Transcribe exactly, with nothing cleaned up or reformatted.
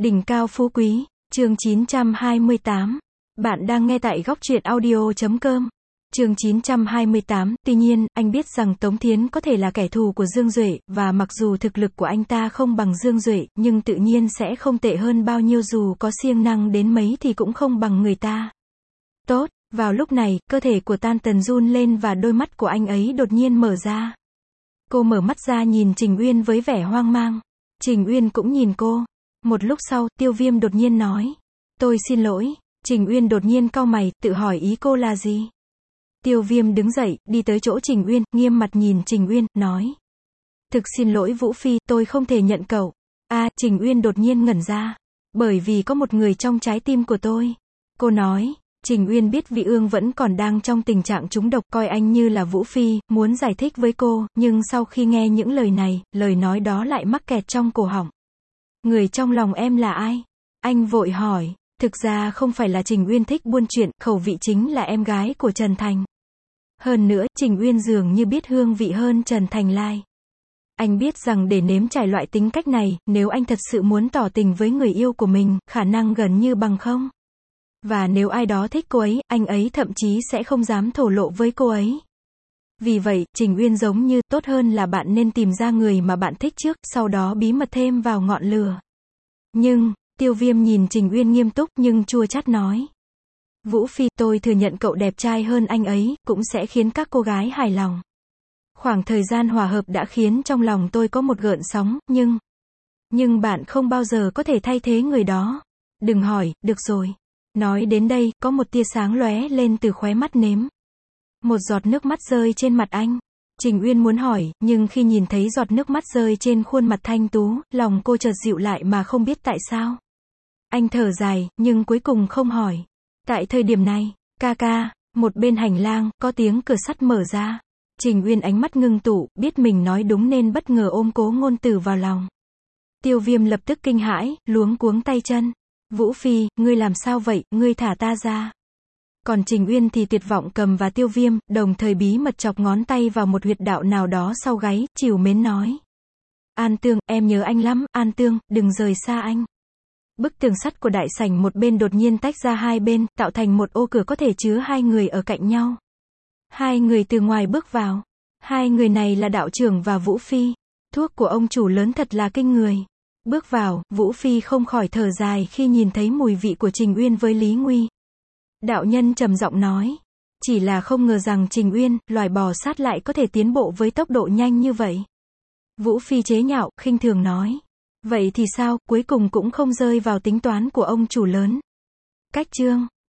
Đỉnh cao phú quý, chương chín trăm hai mươi tám. Bạn đang nghe tại góc truyện audio chấm com. Chương chín trăm hai mươi tám, tuy nhiên, anh biết rằng Tống Thiến có thể là kẻ thù của Dương Duệ, và mặc dù thực lực của anh ta không bằng Dương Duệ, nhưng tự nhiên sẽ không tệ hơn bao nhiêu, dù có siêng năng đến mấy thì cũng không bằng người ta. Tốt, vào lúc này, cơ thể của Tan Tần run lên và đôi mắt của anh ấy đột nhiên mở ra. Cô mở mắt ra nhìn Trình Uyên với vẻ hoang mang. Trình Uyên cũng nhìn cô. Một lúc sau, Tiêu Viêm đột nhiên nói. Tôi xin lỗi. Trình Uyên đột nhiên cau mày, tự hỏi ý cô là gì. Tiêu Viêm đứng dậy, đi tới chỗ Trình Uyên, nghiêm mặt nhìn Trình Uyên, nói. Thực xin lỗi Vũ Phi, tôi không thể nhận cậu. À, Trình Uyên đột nhiên ngẩn ra. Bởi vì có một người trong trái tim của tôi. Cô nói. Trình Uyên biết Vị Ương vẫn còn đang trong tình trạng trúng độc, coi anh như là Vũ Phi, muốn giải thích với cô, nhưng sau khi nghe những lời này, lời nói đó lại mắc kẹt trong cổ họng. Người trong lòng em là ai? Anh vội hỏi. Thực ra không phải là Trình Uyên thích buôn chuyện, khẩu vị chính là em gái của Trần Thành. Hơn nữa, Trình Uyên dường như biết hương vị hơn Trần Thành Lai. Anh biết rằng để nếm trải loại tính cách này, nếu anh thật sự muốn tỏ tình với người yêu của mình, khả năng gần như bằng không. Và nếu ai đó thích cô ấy, anh ấy thậm chí sẽ không dám thổ lộ với cô ấy. Vì vậy, Trình Uyên giống như, tốt hơn là bạn nên tìm ra người mà bạn thích trước, sau đó bí mật thêm vào ngọn lửa. Nhưng, Tiêu Viêm nhìn Trình Uyên nghiêm túc nhưng chua chát nói. Vũ Phi, tôi thừa nhận cậu đẹp trai hơn anh ấy, cũng sẽ khiến các cô gái hài lòng. Khoảng thời gian hòa hợp đã khiến trong lòng tôi có một gợn sóng, nhưng... Nhưng bạn không bao giờ có thể thay thế người đó. Đừng hỏi, được rồi. Nói đến đây, có một tia sáng lóe lên từ khóe mắt nếm. Một giọt nước mắt rơi trên mặt anh. Trình Uyên muốn hỏi, nhưng khi nhìn thấy giọt nước mắt rơi trên khuôn mặt thanh tú, lòng cô chợt dịu lại mà không biết tại sao. Anh thở dài, nhưng cuối cùng không hỏi. Tại thời điểm này, ca ca, một bên hành lang, có tiếng cửa sắt mở ra. Trình Uyên ánh mắt ngưng tụ, biết mình nói đúng nên bất ngờ ôm Cố Ngôn Tử vào lòng. Tiêu Viêm lập tức kinh hãi, luống cuống tay chân. Vũ Phi, ngươi làm sao vậy, ngươi thả ta ra. Còn Trình Uyên thì tuyệt vọng cầm và Tiêu Viêm, đồng thời bí mật chọc ngón tay vào một huyệt đạo nào đó sau gáy, trìu mến nói. An Tương, em nhớ anh lắm, An Tương, đừng rời xa anh. Bức tường sắt của đại sảnh một bên đột nhiên tách ra hai bên, tạo thành một ô cửa có thể chứa hai người ở cạnh nhau. Hai người từ ngoài bước vào. Hai người này là đạo trưởng và Vũ Phi. Thuốc của ông chủ lớn thật là kinh người. Bước vào, Vũ Phi không khỏi thở dài khi nhìn thấy mùi vị của Trình Uyên với Lý Nguy. Đạo nhân trầm giọng nói. Chỉ là không ngờ rằng Trình Uyên, loài bò sát lại có thể tiến bộ với tốc độ nhanh như vậy. Vũ Phi chế nhạo, khinh thường nói. Vậy thì sao, cuối cùng cũng không rơi vào tính toán của ông chủ lớn. Cách chương.